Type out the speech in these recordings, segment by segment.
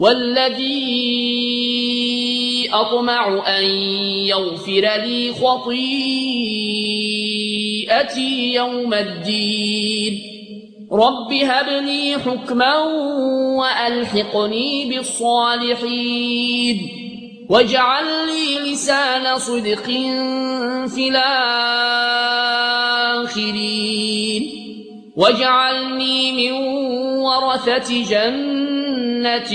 والذي أطمع أن يغفر لي خطيئتي يوم الدين رب هب لي حكما وألحقني بالصالحين واجعل لي لسان صدق في الآخرين واجعلني من ورثة جنة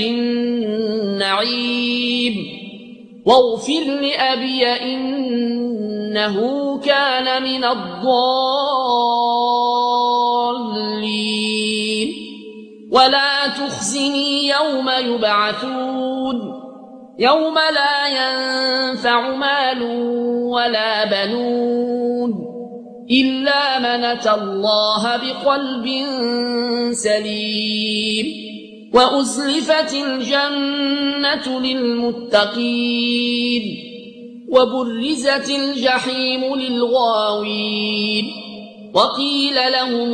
النعيم واغفر لأبي إنه كان من الضالين ولا تخزني يوم يبعثون يوم لا ينفع مال ولا بنون إلا من أتى الله بقلب سليم وأزلفت الجنة للمتقين وبرزت الجحيم للغاوين وقيل لهم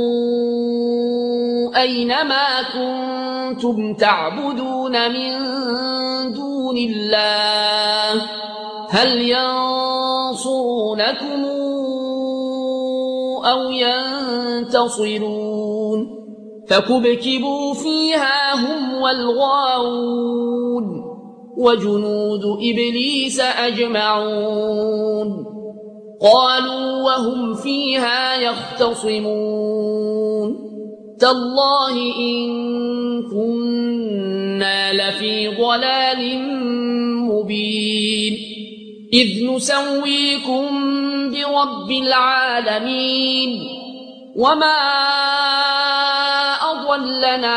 أين ما كنتم تعبدون من دون الله هل ينصرونكم أو ينتصرون فكبكبوا فيها هم والغاوون وجنود إبليس أجمعون قالوا وهم فيها يختصمون تالله إن كنا لفي ضلال مبين إذ نسويكم برب العالمين وما أضلنا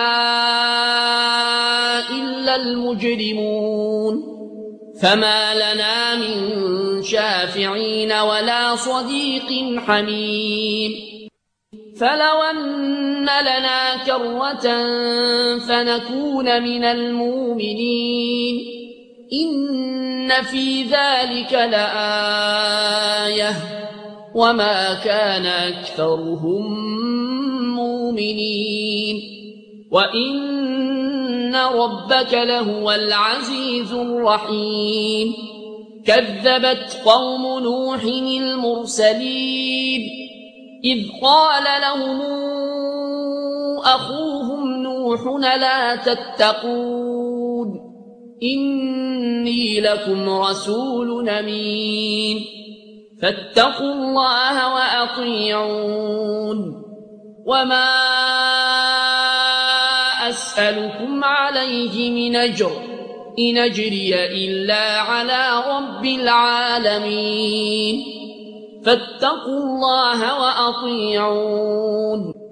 إلا المجرمون فما لنا من شافعين ولا صديق حميم فلو أن لنا كرة فنكون من المؤمنين إن في ذلك لآية وما كان أكثرهم مؤمنين وإن ربك لهو العزيز الرحيم كذبت قوم نوح المرسلين إذ قال لهم أخوهم نوح لا تتقون إني لكم رسول أمين فاتقوا الله وأطيعون وما أسألكم عليه من أجر إن أجري إلا على رب العالمين فاتقوا الله وأطيعون